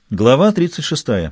Глава 36.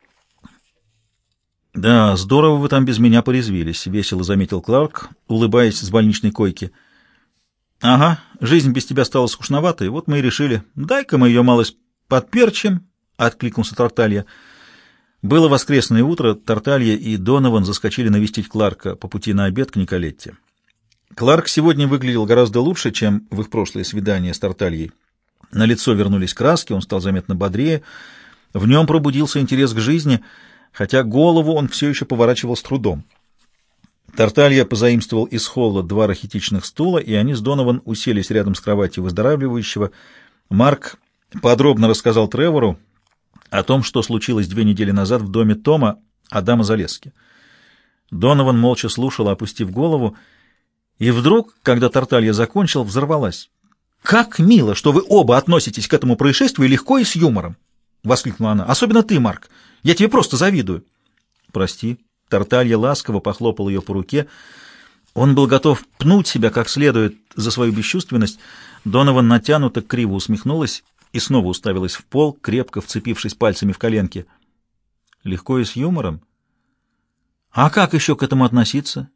«Да, здорово вы там без меня порезвились», — весело заметил Кларк, улыбаясь с больничной койки. «Ага, жизнь без тебя стала скучноватой, вот мы и решили. Дай-ка мы ее малость подперчим», — откликнулся Тарталья. Было воскресное утро, Тарталья и Донован заскочили навестить Кларка по пути на обед к Николетте. Кларк сегодня выглядел гораздо лучше, чем в их прошлое свидание с Тартальей. На лицо вернулись краски, он стал заметно бодрее. В нем пробудился интерес к жизни, хотя голову он все еще поворачивал с трудом. Тарталья позаимствовал из холла 2 рахитичных стула, и они с Донован уселись рядом с кроватью выздоравливающего. Марк подробно рассказал Тревору о том, что случилось 2 недели назад в доме Тома Адама Залески. Донован молча слушала, опустив голову, и вдруг, когда Тарталья закончил, взорвалась. «Как мило, что вы оба относитесь к этому происшествию легко и с юмором!» — воскликнула она. «Особенно ты, Марк. Я тебе просто завидую». «Прости». Тарталья ласково похлопал ее по руке. Он был готов пнуть себя как следует за свою бесчувственность. Донован натянуто криво усмехнулась и снова уставилась в пол, крепко вцепившись пальцами в коленки. «Легко и с юмором? А как еще к этому относиться?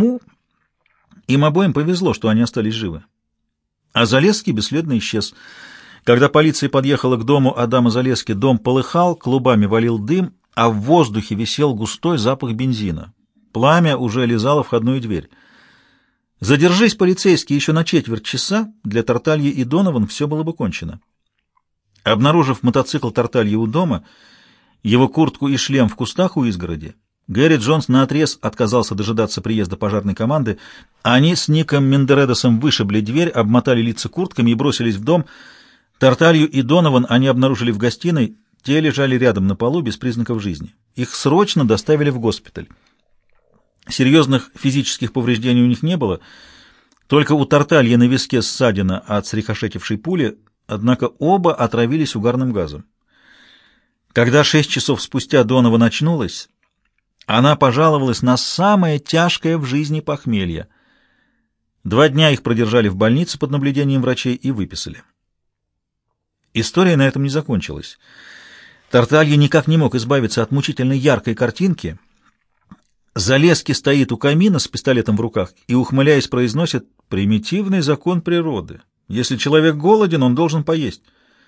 Им обоим повезло, что они остались живы». А Залески бесследно исчез. Когда полиция подъехала к дому Адама Залески, дом полыхал, клубами валил дым, а в воздухе висел густой запах бензина. Пламя уже лизало входную дверь. Задержись полицейские еще на 1/4 часа, для Тартальи и Донован все было бы кончено. Обнаружив мотоцикл Тартальи у дома, его куртку и шлем в кустах у изгороди, Гэри Джонс наотрез отказался дожидаться приезда пожарной команды. Они с Ником Мендередосом вышибли дверь, обмотали лица куртками и бросились в дом. Тарталью и Донован они обнаружили в гостиной, те лежали рядом на полу без признаков жизни. Их срочно доставили в госпиталь. Серьезных физических повреждений у них не было, только у Тартальи на виске ссадина от срикошетившей пули, однако оба отравились угарным газом. Когда 6 часов спустя Донован очнулась, она пожаловалась на самое тяжкое в жизни похмелье. 2 дня их продержали в больнице под наблюдением врачей и выписали. История на этом не закончилась. Тарталья никак не мог избавиться от мучительной яркой картинки. Залески стоит у камина с пистолетом в руках и, ухмыляясь, произносит: «Примитивный закон природы. Если человек голоден, он должен поесть».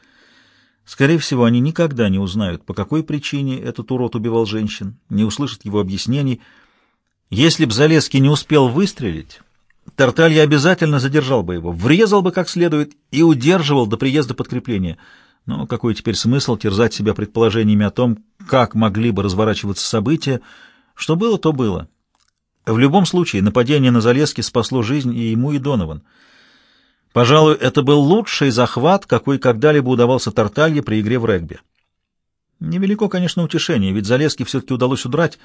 Скорее всего, они никогда не узнают, по какой причине этот урод убивал женщин, не услышат его объяснений. Если б Залески не успел выстрелить, Тарталья обязательно задержал бы его, врезал бы как следует и удерживал до приезда подкрепления. Но какой теперь смысл терзать себя предположениями о том, как могли бы разворачиваться события? Что было, то было. В любом случае, нападение на Залески спасло жизнь и ему, и Донован. Пожалуй, это был лучший захват, какой когда-либо удавался Тарталье при игре в регби. Невелико, конечно, утешение, ведь Залески все-таки удалось удрать.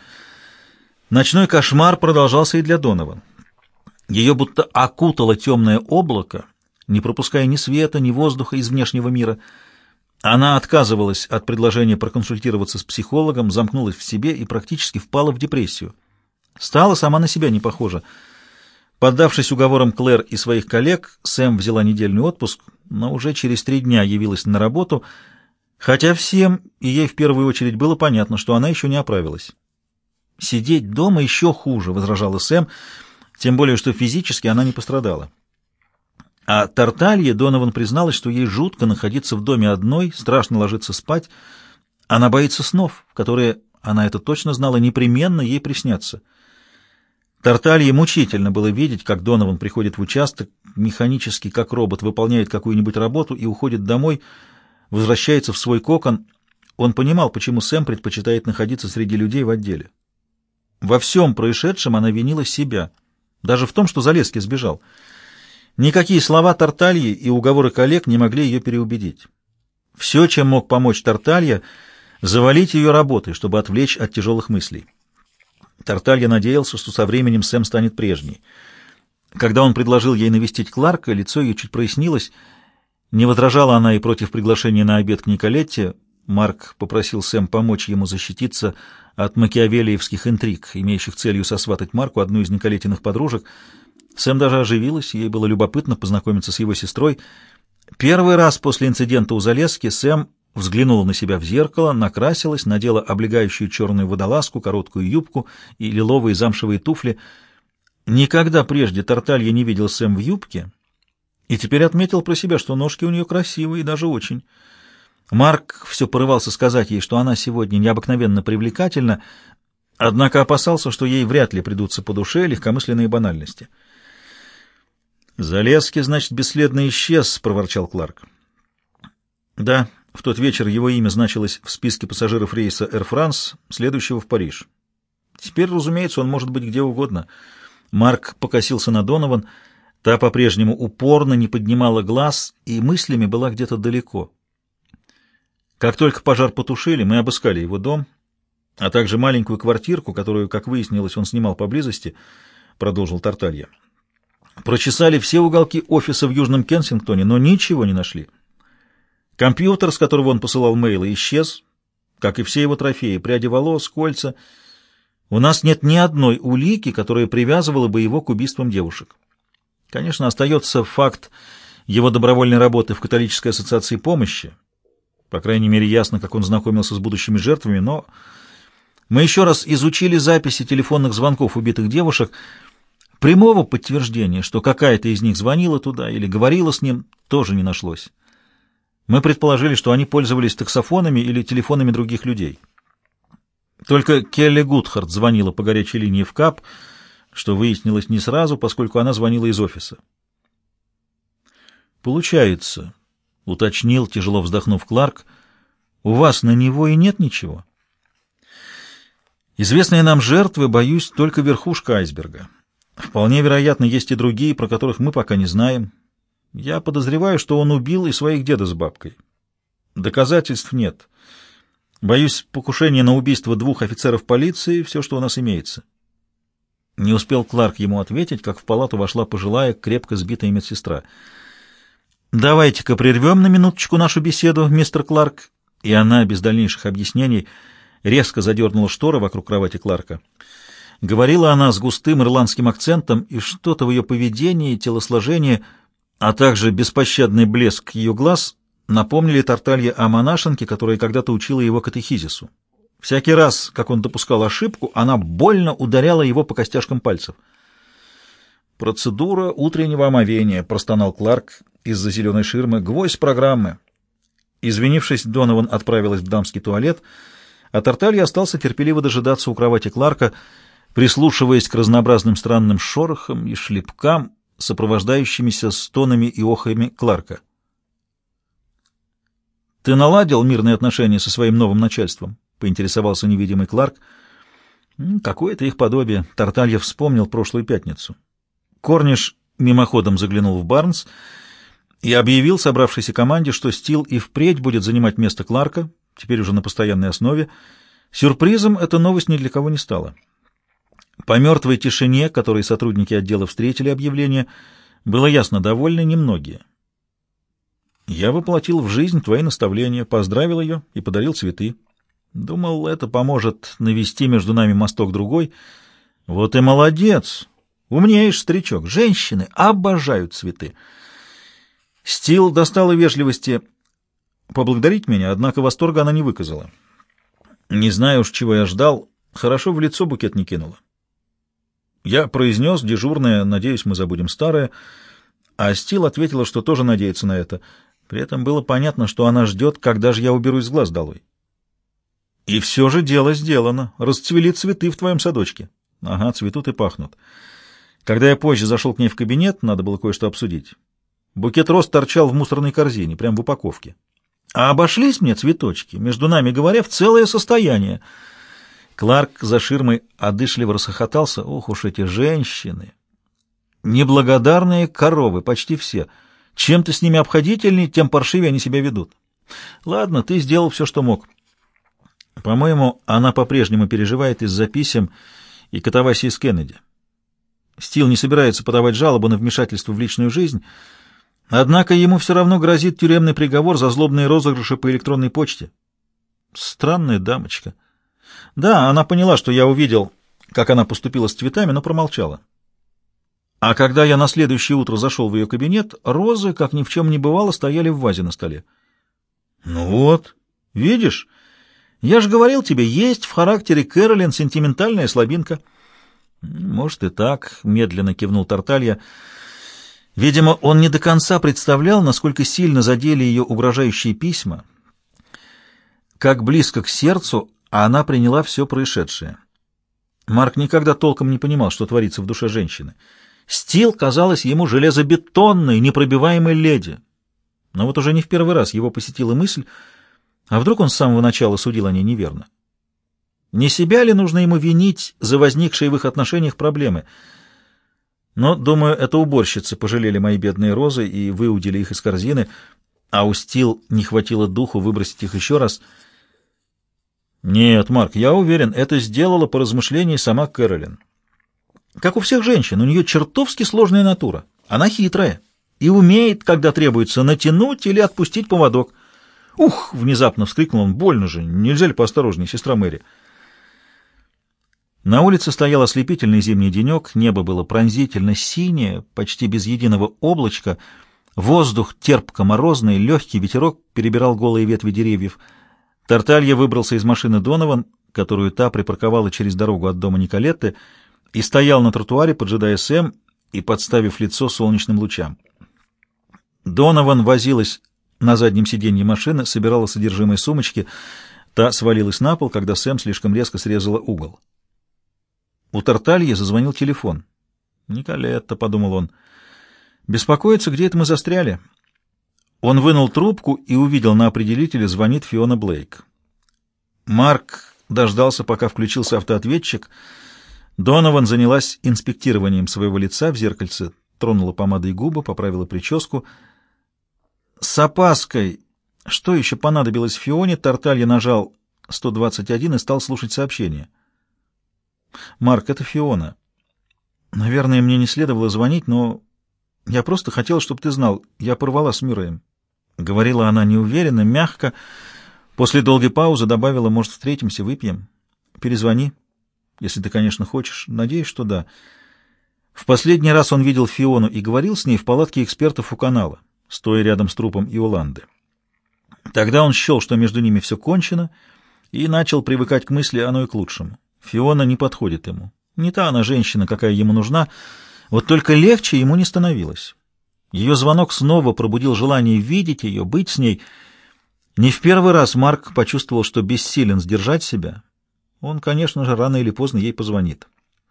Ночной кошмар продолжался и для Донован. Ее будто окутало темное облако, не пропуская ни света, ни воздуха из внешнего мира. Она отказывалась от предложения проконсультироваться с психологом, замкнулась в себе и практически впала в депрессию. Стала сама на себя не похожа. Поддавшись уговорам Клэр и своих коллег, Сэм взяла недельный отпуск, но уже через 3 дня явилась на работу, хотя всем, и ей в первую очередь, было понятно, что она еще не оправилась. «Сидеть дома еще хуже», — возражала Сэм, тем более, что физически она не пострадала. А Тарталье Донован призналась, что ей жутко находиться в доме одной, страшно ложиться спать. Она боится снов, которые, она это точно знала, непременно ей приснятся. Тарталье мучительно было видеть, как Донован приходит в участок, механически, как робот, выполняет какую-нибудь работу и уходит домой, возвращается в свой кокон. Он понимал, почему Сэм предпочитает находиться среди людей в отделе. Во всем происшедшем она винила себя, даже в том, что Залески сбежал. Никакие слова Тартальи и уговоры коллег не могли ее переубедить. Все, чем мог помочь Тарталья, завалить ее работой, чтобы отвлечь от тяжелых мыслей. Тарталья надеялся, что со временем Сэм станет прежней. Когда он предложил ей навестить Кларка, лицо ее чуть прояснилось. Не возражала она и против приглашения на обед к Николетте. Марк попросил Сэм помочь ему защититься от макиавеллиевских интриг, имеющих целью сосватать Марку одну из Николеттиных подружек. Сэм даже оживилась, ей было любопытно познакомиться с его сестрой. Первый раз после инцидента у Залески Сэм взглянула на себя в зеркало, накрасилась, надела облегающую черную водолазку, короткую юбку и лиловые замшевые туфли. Никогда прежде Тарталья не видел Сэм в юбке, и теперь отметил про себя, что ножки у нее красивые, даже очень. Марк все порывался сказать ей, что она сегодня необыкновенно привлекательна, однако опасался, что ей вряд ли придутся по душе легкомысленные банальности. «Залезки, значит, бесследно исчез», — проворчал Кларк. «Да, в тот вечер его имя значилось в списке пассажиров рейса Air France, следующего в Париж. Теперь, разумеется, он может быть где угодно». Марк покосился на Донован, та по-прежнему упорно не поднимала глаз и мыслями была где-то далеко. «Как только пожар потушили, мы обыскали его дом, а также маленькую квартирку, которую, как выяснилось, он снимал поблизости», — продолжил Тарталья. «Прочесали все уголки офиса в Южном Кенсингтоне, но ничего не нашли. Компьютер, с которого он посылал мейлы, исчез, как и все его трофеи, пряди волос, кольца. У нас нет ни одной улики, которая привязывала бы его к убийствам девушек. Конечно, остается факт его добровольной работы в католической ассоциации помощи. По крайней мере, ясно, как он знакомился с будущими жертвами, но мы еще раз изучили записи телефонных звонков убитых девушек. Прямого подтверждения, что какая-то из них звонила туда или говорила с ним, тоже не нашлось. Мы предположили, что они пользовались таксофонами или телефонами других людей. Только Келли Гудхард звонила по горячей линии в КАП, что выяснилось не сразу, поскольку она звонила из офиса. «Получается», — уточнил, тяжело вздохнув Кларк, — «у вас на него и нет ничего?» «Известные нам жертвы, боюсь, только верхушка айсберга. Вполне вероятно, есть и другие, про которых мы пока не знаем. Я подозреваю, что он убил и своих деда с бабкой. Доказательств нет. Боюсь, покушение на убийство 2 офицеров полиции — все, что у нас имеется». Не успел Кларк ему ответить, как в палату вошла пожилая, крепко сбитая медсестра. «Давайте-ка прервем на минуточку нашу беседу, мистер Кларк». И она, без дальнейших объяснений, резко задернула шторы вокруг кровати Кларка. Говорила она с густым ирландским акцентом, и что-то в ее поведении, телосложении, а также беспощадный блеск ее глаз напомнили Тарталье о монашенке, которая когда-то учила его катехизису. Всякий раз, как он допускал ошибку, она больно ударяла его по костяшкам пальцев. «Процедура утреннего омовения», — простонал Кларк из-за зеленой ширмы. «Гвоздь программы». Извинившись, Донован отправилась в дамский туалет, а Тарталья остался терпеливо дожидаться у кровати Кларка, прислушиваясь к разнообразным странным шорохам и шлепкам, сопровождающимися стонами и охами Кларка. «Ты наладил мирные отношения со своим новым начальством?» — поинтересовался невидимый Кларк. «Какое-то их подобие». Тарталья вспомнил прошлую пятницу. Корниш мимоходом заглянул в Барнс и объявил собравшейся команде, что Стил и впредь будет занимать место Кларка, теперь уже на постоянной основе. Сюрпризом эта новость ни для кого не стала. По мертвой тишине, которой сотрудники отдела встретили объявление, было ясно, довольны немногие. «Я воплотил в жизнь твои наставления, поздравил ее и подарил цветы. Думал, это поможет навести между нами мосток другой. Вот и молодец! Умнеешь, старичок. Женщины обожают цветы». Стил достала вежливости поблагодарить меня, однако восторга она не выказала. Не знаю уж, чего я ждал, хорошо в лицо букет не кинула. Я произнес дежурное: «Надеюсь, мы забудем старое», а Стил ответила, что тоже надеется на это. При этом было понятно, что она ждет, когда же я уберусь с глаз долой. И все же дело сделано. Расцвели цветы в твоем садочке. Ага, цветут и пахнут. Когда я позже зашел к ней в кабинет, надо было кое-что обсудить. Букет роз торчал в мусорной корзине, прямо в упаковке. А обошлись мне цветочки, между нами говоря, в целое состояние. Кларк за ширмой одышливо расхохотался. Ох уж эти женщины! Неблагодарные коровы, почти все. Чем ты с ними обходительней, тем паршивее они себя ведут. Ладно, ты сделал все, что мог. По-моему, она по-прежнему переживает из-за писем и катавасии с Кеннеди. Стил не собирается подавать жалобу на вмешательство в личную жизнь, однако ему все равно грозит тюремный приговор за злобные розыгрыши по электронной почте. Странная дамочка. Да, она поняла, что я увидел, как она поступила с цветами, но промолчала. А когда я на следующее утро зашел в ее кабинет, розы, как ни в чем не бывало, стояли в вазе на столе. Ну вот, Видишь? Я же говорил тебе, есть в характере Кэролин сентиментальная слабинка. Может и так, медленно кивнул Тарталья. Видимо, он не до конца представлял, насколько сильно задели ее угрожающие письма, как близко к сердцу она приняла все происшедшее. Марк никогда толком не понимал, что творится в душе женщины. Стил казалась ему железобетонной, непробиваемой леди. Но вот уже не в первый раз его посетила мысль, а вдруг он с самого начала судил о ней неверно? Не себя ли нужно ему винить за возникшие в их отношениях проблемы? Но, думаю, это уборщицы пожалели мои бедные розы и выудили их из корзины, а у Стил не хватило духу выбросить их еще раз. Нет, Марк, я уверен, это сделала по размышлении сама Кэролин. Как у всех женщин, у нее чертовски сложная натура. Она хитрая и умеет, когда требуется, натянуть или отпустить поводок. «Ух!» — внезапно вскрикнул он. «Больно же! Нельзя ли поосторожнее, сестра Мэри?» На улице стоял ослепительный зимний денек, небо было пронзительно синее, почти без единого облачка, воздух терпко-морозный, легкий ветерок перебирал голые ветви деревьев. Тарталья выбрался из машины Донован, которую та припарковала через дорогу от дома Николетты, и стоял на тротуаре, поджидая Сэм и подставив лицо солнечным лучам. Донован возилась на заднем сиденье машины, собирала содержимое сумочки. Та свалилась на пол, когда Сэм слишком резко срезала угол. У Тартальи зазвонил телефон. «Николетта», — подумал он, — «беспокоится, где это мы застряли». Он вынул трубку и увидел на определителе звонит Фиона Блейк. Марк дождался, пока включился автоответчик. Донован занялась инспектированием своего лица в зеркальце, тронула помадой губы, поправила прическу. С опаской, что еще понадобилось Фионе, Тарталья нажал 121 и стал слушать сообщение. «Марк, это Фиона. Наверное, мне не следовало звонить, но я просто хотела, чтобы ты знал, я порвала с Мюрреем». Говорила она неуверенно, мягко. После долгой паузы добавила: «Может, встретимся, выпьем? Перезвони, если ты, конечно, хочешь. Надеюсь, что да». В последний раз он видел Фиону и говорил с ней в палатке экспертов у канала, стоя рядом с трупом Иоланды. Тогда он счел, что между ними все кончено, и начал привыкать к мысли, оно и к лучшему. Фиона не подходит ему. Не та она женщина, какая ему нужна, вот только легче ему не становилось. Ее звонок снова пробудил желание видеть ее, быть с ней. Не в первый раз Марк почувствовал, что бессилен сдержать себя. Он, конечно же, рано или поздно ей позвонит.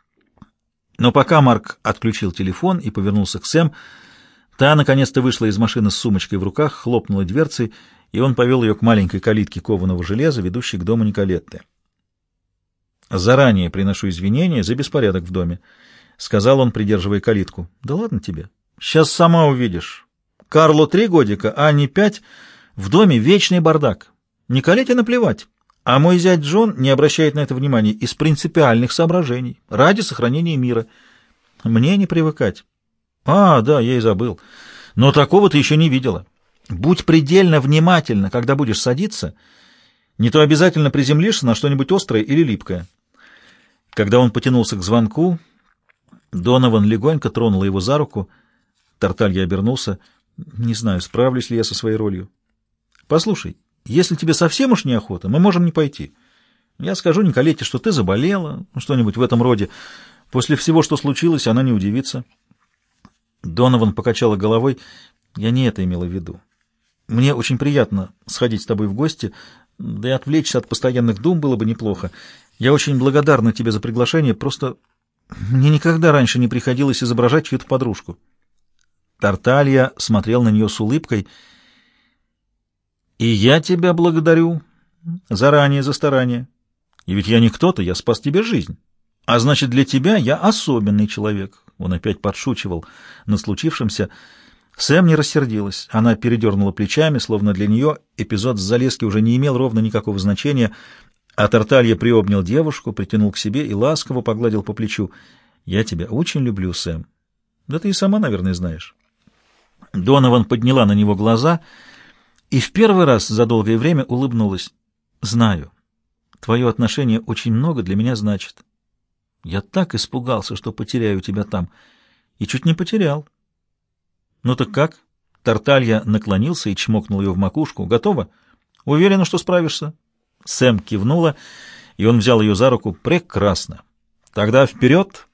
Но пока Марк отключил телефон и повернулся к Сэм, та наконец-то вышла из машины с сумочкой в руках, хлопнула дверцей, и он повел ее к маленькой калитке кованого железа, ведущей к дому Николетты. «Заранее приношу извинения за беспорядок в доме», — сказал он, придерживая калитку. «Да ладно тебе. Сейчас сама увидишь. Карлу 3 годика, а Анне 5. В доме вечный бардак. Николете наплевать. А мой зять Джон не обращает на это внимания из принципиальных соображений, ради сохранения мира. Мне не привыкать». «А, да, я и забыл. Но такого ты еще не видела. Будь предельно внимательна, когда будешь садиться, не то обязательно приземлишься на что-нибудь острое или липкое». Когда он потянулся к звонку, Донован легонько тронула его за руку. Тарталья обернулся. «Не знаю, справлюсь ли я со своей ролью». «Послушай, если тебе совсем уж неохота, мы можем не пойти. Я скажу Николете, что ты заболела, что-нибудь в этом роде. После всего, что случилось, она не удивится». Донован покачала головой. «Я не это имела в виду. Мне очень приятно сходить с тобой в гости, да и отвлечься от постоянных дум было бы неплохо. Я очень благодарна тебе за приглашение, просто мне никогда раньше не приходилось изображать чью-то подружку». Тарталья смотрел на нее с улыбкой. «И я тебя благодарю заранее за старание. И ведь я не кто-то, я спас тебе жизнь. А значит, для тебя я особенный человек». Он опять подшучивал над случившимся. Сэм не рассердилась. Она передернула плечами, словно для нее эпизод с Залески уже не имел ровно никакого значения. А Тарталья приобнял девушку, притянул к себе и ласково погладил по плечу. «Я тебя очень люблю, Сэм. Да ты и сама, наверное, знаешь». Донован подняла на него глаза и в первый раз за долгое время улыбнулась. «Знаю, твое отношение очень много для меня значит. Я так испугался, что потеряю тебя там, и чуть не потерял». «Ну так как?» Тарталья наклонился и чмокнул ее в макушку. «Готово?» Уверена, что справишься?» Сэм кивнула, и он взял ее за руку. «Прекрасно. Тогда вперед